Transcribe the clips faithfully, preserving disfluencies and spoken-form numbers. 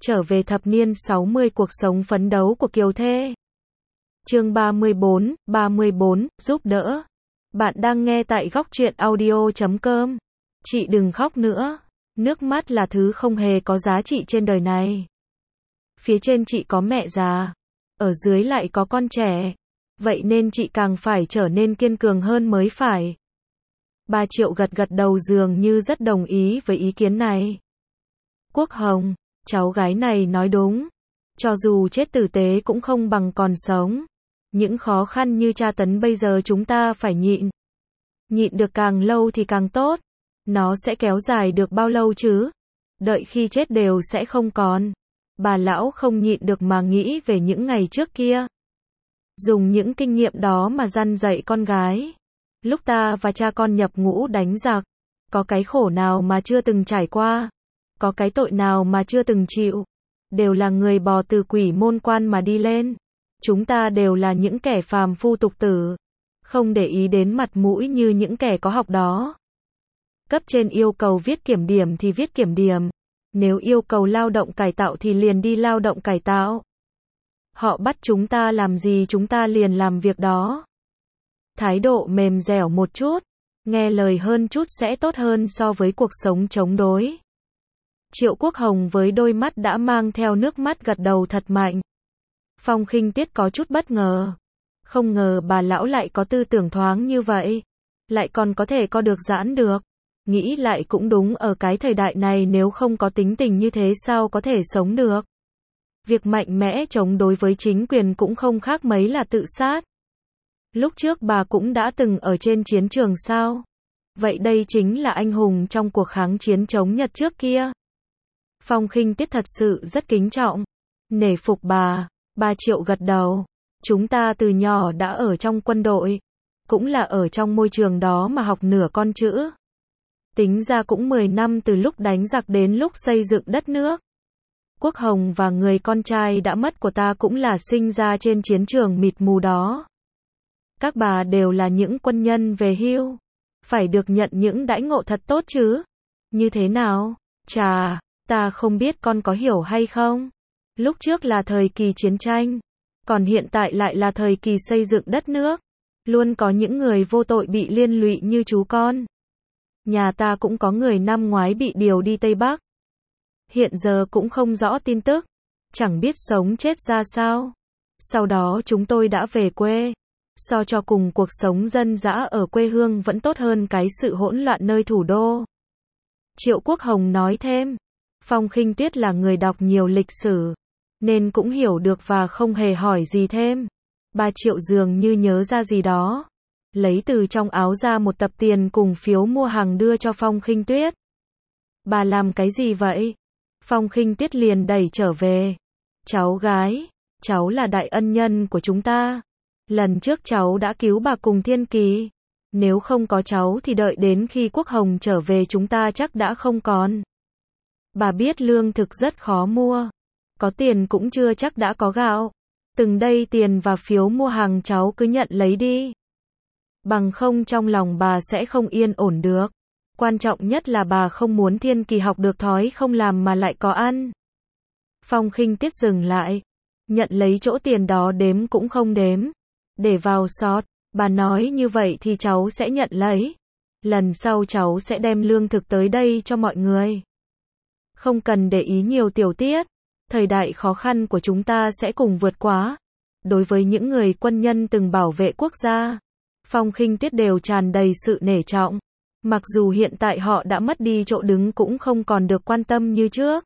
Trở về thập niên sáu mươi cuộc sống phấn đấu của Kiều Thê. Chương ba mươi bốn, ba mươi bốn, giúp đỡ. Bạn đang nghe tại góc truyện audio chấm com. Chị đừng khóc nữa. Nước mắt là thứ không hề có giá trị trên đời này. Phía trên chị có mẹ già, ở dưới lại có con trẻ. Vậy nên chị càng phải trở nên kiên cường hơn mới phải. Bà Triệu gật gật đầu dường như rất đồng ý với ý kiến này. Quốc Hồng, cháu gái này nói đúng. Cho dù chết tử tế cũng không bằng còn sống. Những khó khăn như tra tấn bây giờ chúng ta phải nhịn. Nhịn được càng lâu thì càng tốt. Nó sẽ kéo dài được bao lâu chứ? Đợi khi chết đều sẽ không còn. Bà lão không nhịn được mà nghĩ về những ngày trước kia. Dùng những kinh nghiệm đó mà răn dạy con gái. Lúc ta và cha con nhập ngũ đánh giặc, có cái khổ nào mà chưa từng trải qua? Có cái tội nào mà chưa từng chịu? Đều là người bò từ quỷ môn quan mà đi lên. Chúng ta đều là những kẻ phàm phu tục tử, không để ý đến mặt mũi như những kẻ có học đó. Cấp trên yêu cầu viết kiểm điểm thì viết kiểm điểm. Nếu yêu cầu lao động cải tạo thì liền đi lao động cải tạo. Họ bắt chúng ta làm gì chúng ta liền làm việc đó. Thái độ mềm dẻo một chút, nghe lời hơn chút sẽ tốt hơn so với cuộc sống chống đối. Triệu Quốc Hồng với đôi mắt đã mang theo nước mắt gật đầu thật mạnh. Phong Khinh Tuyết có chút bất ngờ. Không ngờ bà lão lại có tư tưởng thoáng như vậy. Lại còn có thể co được giãn được. Nghĩ lại cũng đúng, ở cái thời đại này nếu không có tính tình như thế sao có thể sống được. Việc mạnh mẽ chống đối với chính quyền cũng không khác mấy là tự sát. Lúc trước bà cũng đã từng ở trên chiến trường sao? Vậy đây chính là anh hùng trong cuộc kháng chiến chống Nhật trước kia. Phong Khinh Tuyết thật sự rất kính trọng, nể phục bà. Bà Triệu gật đầu. Chúng ta từ nhỏ đã ở trong quân đội, cũng là ở trong môi trường đó mà học nửa con chữ. Tính ra cũng mười năm từ lúc đánh giặc đến lúc xây dựng đất nước. Quốc Hồng và người con trai đã mất của ta cũng là sinh ra trên chiến trường mịt mù đó. Các bà đều là những quân nhân về hưu, phải được nhận những đãi ngộ thật tốt chứ. Như thế nào? Chà, ta không biết con có hiểu hay không? Lúc trước là thời kỳ chiến tranh, còn hiện tại lại là thời kỳ xây dựng đất nước. Luôn có những người vô tội bị liên lụy như chú con. Nhà ta cũng có người năm ngoái bị điều đi Tây Bắc. Hiện giờ cũng không rõ tin tức, chẳng biết sống chết ra sao. Sau đó chúng tôi đã về quê. So cho cùng cuộc sống dân dã ở quê hương vẫn tốt hơn cái sự hỗn loạn nơi thủ đô. Triệu Quốc Hồng nói thêm. Phong Khinh Tuyết là người đọc nhiều lịch sử, nên cũng hiểu được và không hề hỏi gì thêm. Bà Triệu dường như nhớ ra gì đó, lấy từ trong áo ra một tập tiền cùng phiếu mua hàng đưa cho Phong Khinh Tuyết. Bà làm cái gì vậy? Phong Khinh Tuyết liền đẩy trở về. Cháu gái, cháu là đại ân nhân của chúng ta. Lần trước cháu đã cứu bà cùng Thiên Kỳ. Nếu không có cháu thì đợi đến khi Quốc Hồng trở về chúng ta chắc đã không còn. Bà biết lương thực rất khó mua. Có tiền cũng chưa chắc đã có gạo. Từng đây tiền và phiếu mua hàng cháu cứ nhận lấy đi. Bằng không trong lòng bà sẽ không yên ổn được. Quan trọng nhất là bà không muốn Thiên Kỳ học được thói không làm mà lại có ăn. Phong Khinh Tuyết dừng lại. Nhận lấy chỗ tiền đó đếm cũng không đếm. Để vào sọt. Bà nói như vậy thì cháu sẽ nhận lấy. Lần sau cháu sẽ đem lương thực tới đây cho mọi người. Không cần để ý nhiều tiểu tiết. Thời đại khó khăn của chúng ta sẽ cùng vượt qua. Đối với những người quân nhân từng bảo vệ quốc gia, Phong Khinh Tuyết đều tràn đầy sự nể trọng. Mặc dù hiện tại họ đã mất đi chỗ đứng cũng không còn được quan tâm như trước.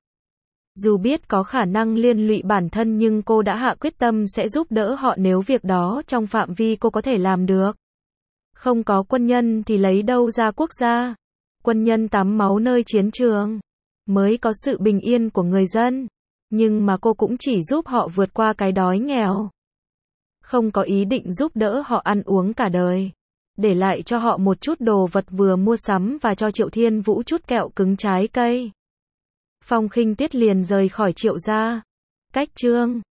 Dù biết có khả năng liên lụy bản thân nhưng cô đã hạ quyết tâm sẽ giúp đỡ họ nếu việc đó trong phạm vi cô có thể làm được. Không có quân nhân thì lấy đâu ra quốc gia. Quân nhân tắm máu nơi chiến trường, mới có sự bình yên của người dân. Nhưng mà cô cũng chỉ giúp họ vượt qua cái đói nghèo. Không có ý định giúp đỡ họ ăn uống cả đời. Để lại cho họ một chút đồ vật vừa mua sắm và cho Triệu Thiên Vũ chút kẹo cứng trái cây. Phong Khinh Tuyết liền rời khỏi Triệu gia. Cách chương